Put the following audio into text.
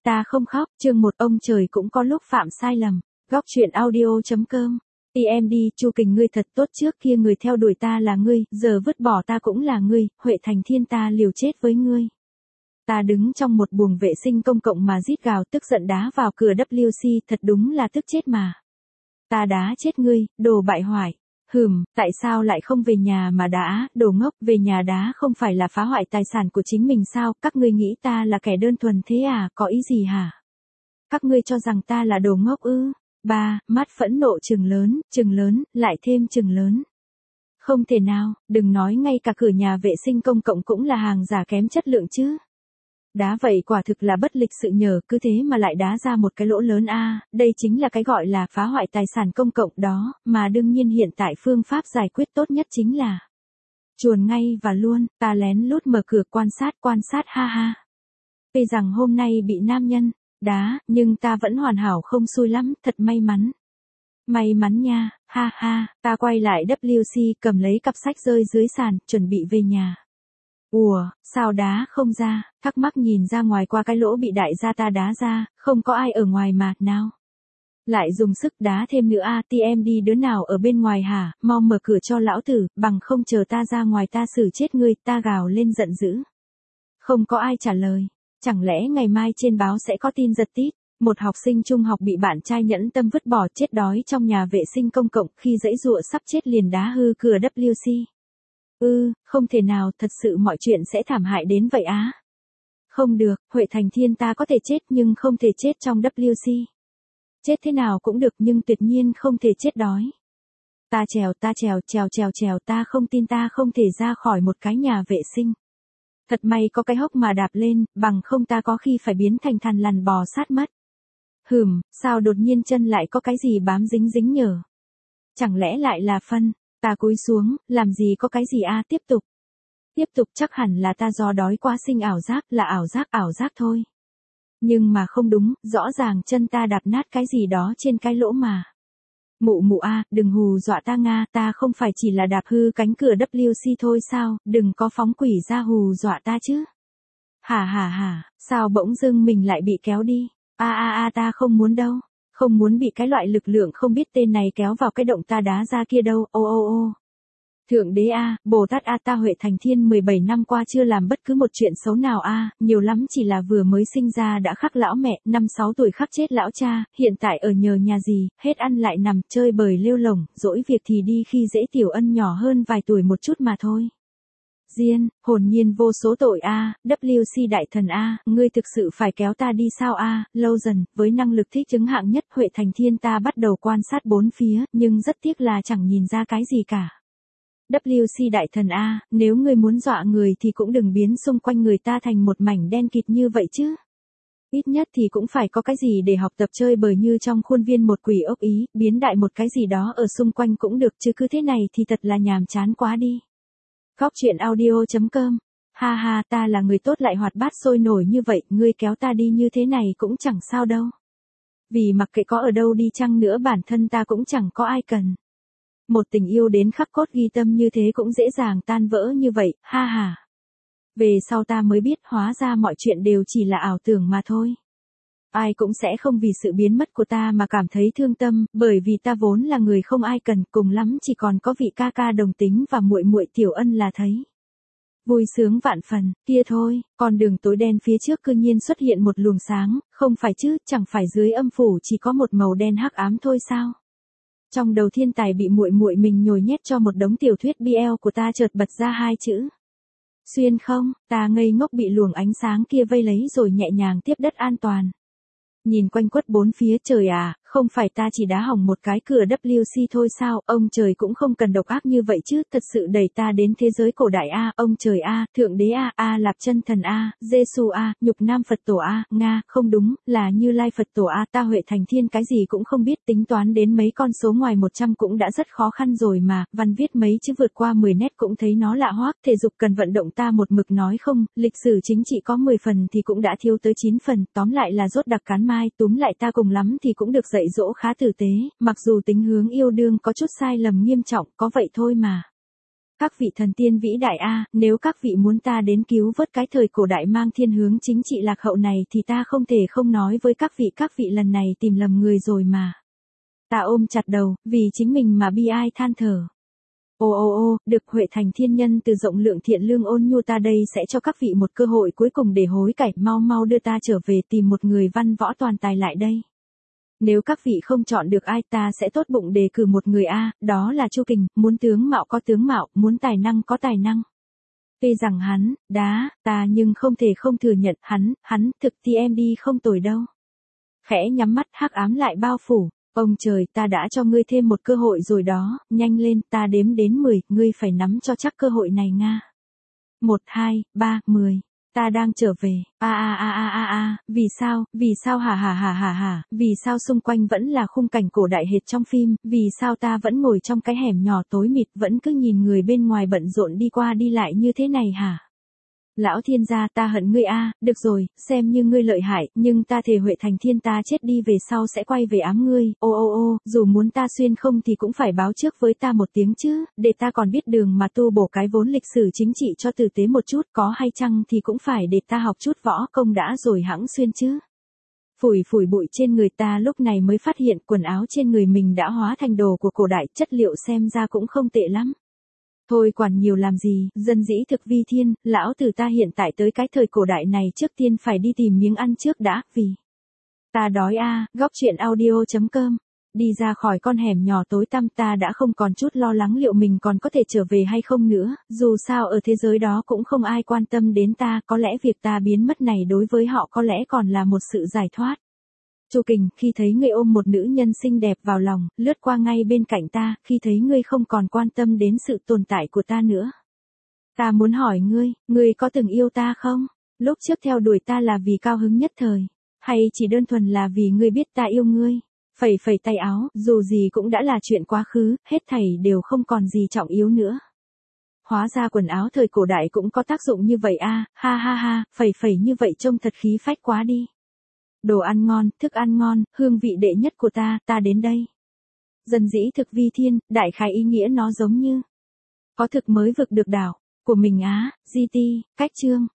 Ta không khóc, chương 1 ông trời cũng có lúc phạm sai lầm. Góc truyện audio.com. TMD, Chu Kình ngươi thật tốt, trước kia người theo đuổi ta là ngươi, giờ vứt bỏ ta cũng là ngươi, Huệ Thành Thiên ta liều chết với ngươi. Ta đứng trong một buồng vệ sinh công cộng mà rít gào tức giận đá vào cửa WC, thật đúng là tức chết mà. Ta đá chết ngươi, đồ bại hoại. Tại sao lại không về nhà mà đá, đồ ngốc, về nhà đá không phải là phá hoại tài sản của chính mình sao, các ngươi nghĩ ta là kẻ đơn thuần thế à, có ý gì hả? Các ngươi cho rằng ta là đồ ngốc ư? Mắt phẫn nộ trừng lớn, lại thêm trừng lớn. Không thể nào, đừng nói ngay cả cửa nhà vệ sinh công cộng cũng là hàng giả kém chất lượng chứ. Đá vậy quả thực là bất lịch sự nhờ, cứ thế mà lại đá ra một cái lỗ lớn a, đây chính là cái gọi là phá hoại tài sản công cộng đó, mà đương nhiên hiện tại phương pháp giải quyết tốt nhất chính là chuồn ngay và luôn, ta lén lút mở cửa quan sát ha ha. Tuy rằng hôm nay bị nam nhân đá, nhưng ta vẫn hoàn hảo không xui lắm, thật may mắn. May mắn nha, ha ha, ta quay lại WC cầm lấy cặp sách rơi dưới sàn, chuẩn bị về nhà. Ủa, sao đá không ra, thắc mắc nhìn ra ngoài qua cái lỗ bị đại gia ta đá ra, không có ai ở ngoài mà, nào. Lại dùng sức đá thêm nữa a, TMD đứa nào ở bên ngoài hả, mau mở cửa cho lão tử, bằng không chờ ta ra ngoài ta xử chết ngươi, ta gào lên giận dữ. Không có ai trả lời, chẳng lẽ ngày mai trên báo sẽ có tin giật tít, một học sinh trung học bị bạn trai nhẫn tâm vứt bỏ chết đói trong nhà vệ sinh công cộng, khi giãy giụa sắp chết liền đá hư cửa WC. Không thể nào, thật sự mọi chuyện sẽ thảm hại đến vậy á. Không được, Huệ Thành Thiên ta có thể chết nhưng không thể chết trong WC. Chết thế nào cũng được nhưng tuyệt nhiên không thể chết đói. Ta trèo, ta không tin ta không thể ra khỏi một cái nhà vệ sinh. Thật may có cái hốc mà đạp lên, bằng không ta có khi phải biến thành thằn lằn bò sát mất. Sao đột nhiên chân lại có cái gì bám dính nhở? Chẳng lẽ lại là phân? Ta cúi xuống, làm gì có cái gì a, tiếp tục chắc hẳn là ta do đói quá sinh ảo giác, là ảo giác thôi. Nhưng mà không đúng, rõ ràng chân ta đạp nát cái gì đó trên cái lỗ mà. Mụ a, đừng hù dọa ta nga, ta không phải chỉ là đạp hư cánh cửa WC thôi sao, đừng có phóng quỷ ra hù dọa ta chứ. Hả, sao bỗng dưng mình lại bị kéo đi, ta không muốn đâu. Không muốn bị cái loại lực lượng không biết tên này kéo vào cái động ta đá ra kia đâu, ô. Thượng đế a, Bồ Tát a, ta Huệ Thành Thiên 17 năm qua chưa làm bất cứ một chuyện xấu nào a, nhiều lắm chỉ là vừa mới sinh ra đã khắc lão mẹ, 5-6 tuổi khắc chết lão cha, hiện tại ở nhờ nhà gì, hết ăn lại nằm, chơi bời lêu lổng, dỗi việc thì đi khi dễ Tiểu Ân nhỏ hơn vài tuổi một chút mà thôi. Diên, hồn nhiên vô số tội a, WC đại thần a, ngươi thực sự phải kéo ta đi sao a, lâu dần, với năng lực thích ứng hạng nhất Huệ Thành Thiên ta bắt đầu quan sát bốn phía, nhưng rất tiếc là chẳng nhìn ra cái gì cả. WC đại thần a, nếu ngươi muốn dọa người thì cũng đừng biến xung quanh người ta thành một mảnh đen kịt như vậy chứ. Ít nhất thì cũng phải có cái gì để học tập chơi bời như trong khuôn viên một quỷ ốc Ý, biến đại một cái gì đó ở xung quanh cũng được chứ cứ thế này thì thật là nhàm chán quá đi. Góc truyện audio.com. Ha, ta là người tốt lại hoạt bát sôi nổi như vậy, ngươi kéo ta đi như thế này cũng chẳng sao đâu. Vì mặc kệ có ở đâu đi chăng nữa bản thân ta cũng chẳng có ai cần. Một tình yêu đến khắc cốt ghi tâm như thế cũng dễ dàng tan vỡ như vậy, ha. Về sau ta mới biết hóa ra mọi chuyện đều chỉ là ảo tưởng mà thôi. Ai cũng sẽ không vì sự biến mất của ta mà cảm thấy thương tâm, bởi vì ta vốn là người không ai cần, cùng lắm chỉ còn có vị ca ca đồng tính và muội Tiểu Ân là thấy vui sướng vạn phần, kia thôi, con đường tối đen phía trước cư nhiên xuất hiện một luồng sáng, không phải chứ, chẳng phải dưới âm phủ chỉ có một màu đen hắc ám thôi sao? Trong đầu thiên tài bị muội mình nhồi nhét cho một đống tiểu thuyết BL của ta chợt bật ra hai chữ. Xuyên không, ta ngây ngốc bị luồng ánh sáng kia vây lấy rồi nhẹ nhàng tiếp đất an toàn. Nhìn quanh quất bốn phía, trời à, không phải ta chỉ đá hỏng một cái cửa WC thôi sao, ông trời cũng không cần độc ác như vậy chứ, thật sự đẩy ta đến thế giới cổ đại a, ông trời a, thượng đế a, Lạp Chân Thần a, Giêsu a, Nhục Nam Phật Tổ a, Nga, không đúng, là Như Lai Phật Tổ a, ta Huệ Thành Thiên cái gì cũng không biết, tính toán đến mấy con số ngoài 100 cũng đã rất khó khăn rồi mà, văn viết mấy chữ vượt qua 10 nét cũng thấy nó lạ hoắc, thể dục cần vận động ta một mực nói không, lịch sử chính trị có 10 phần thì cũng đã thiếu tới 9 phần, tóm lại là rốt đặc cán mai, túm lại ta cùng lắm thì cũng được dạy dỗ khá tử tế, mặc dù tính hướng yêu đương có chút sai lầm nghiêm trọng, có vậy thôi mà. Các vị thần tiên vĩ đại nếu các vị muốn ta đến cứu vớt cái thời cổ đại mang thiên hướng chính trị lạc hậu này thì ta không thể không nói với các vị lần này tìm lầm người rồi mà. Ta ôm chặt đầu, vì chính mình mà bi ai than thở. Được Huệ Thành thiên nhân từ rộng lượng thiện lương ôn nhu, ta đây sẽ cho các vị một cơ hội cuối cùng để hối cải, mau đưa ta trở về tìm một người văn võ toàn tài lại đây. Nếu các vị không chọn được ai, ta sẽ tốt bụng đề cử một người đó là Chu Kình, muốn tướng mạo có tướng mạo, muốn tài năng có tài năng. Tuy rằng hắn, ta nhưng không thể không thừa nhận hắn thực TMD không tồi đâu. Khẽ nhắm mắt, hắc ám lại bao phủ. Ông trời, ta đã cho ngươi thêm một cơ hội rồi đó, nhanh lên, ta đếm đến 10, ngươi phải nắm cho chắc cơ hội này Nga. 1, 2, 3, 10. Ta đang trở về. Vì sao hả, vì sao xung quanh vẫn là khung cảnh cổ đại hệt trong phim, vì sao ta vẫn ngồi trong cái hẻm nhỏ tối mịt vẫn cứ nhìn người bên ngoài bận rộn đi qua đi lại như thế này hả? Lão thiên gia, ta hận ngươi được rồi, xem như ngươi lợi hại, nhưng ta thề Huệ Thành Thiên ta chết đi về sau sẽ quay về ám ngươi, dù muốn ta xuyên không thì cũng phải báo trước với ta một tiếng chứ, để ta còn biết đường mà tu bổ cái vốn lịch sử chính trị cho tử tế một chút, có hay chăng thì cũng phải để ta học chút võ công đã rồi hẵng xuyên chứ. Phủi bụi trên người ta lúc này mới phát hiện quần áo trên người mình đã hóa thành đồ của cổ đại, chất liệu xem ra cũng không tệ lắm. Thôi quản nhiều làm gì, dân dĩ thực vi thiên, lão tử ta hiện tại tới cái thời cổ đại này trước tiên phải đi tìm miếng ăn trước đã, vì ta đói Góc truyện audio.com. Đi ra khỏi con hẻm nhỏ tối tăm, ta đã không còn chút lo lắng liệu mình còn có thể trở về hay không nữa, dù sao ở thế giới đó cũng không ai quan tâm đến ta, có lẽ việc ta biến mất này đối với họ có lẽ còn là một sự giải thoát. Chu Kình, khi thấy ngươi ôm một nữ nhân xinh đẹp vào lòng, lướt qua ngay bên cạnh ta, khi thấy ngươi không còn quan tâm đến sự tồn tại của ta nữa. Ta muốn hỏi ngươi có từng yêu ta không? Lúc trước theo đuổi ta là vì cao hứng nhất thời, hay chỉ đơn thuần là vì ngươi biết ta yêu ngươi? Phẩy tay áo, dù gì cũng đã là chuyện quá khứ, hết thảy đều không còn gì trọng yếu nữa. Hóa ra quần áo thời cổ đại cũng có tác dụng như vậy ha, phẩy như vậy trông thật khí phách quá đi. Đồ ăn ngon, thức ăn ngon, hương vị đệ nhất của ta đến đây. Dân dĩ thực vi thiên, đại khái ý nghĩa nó giống như có thực mới vực được đảo, của mình GT, cách chương.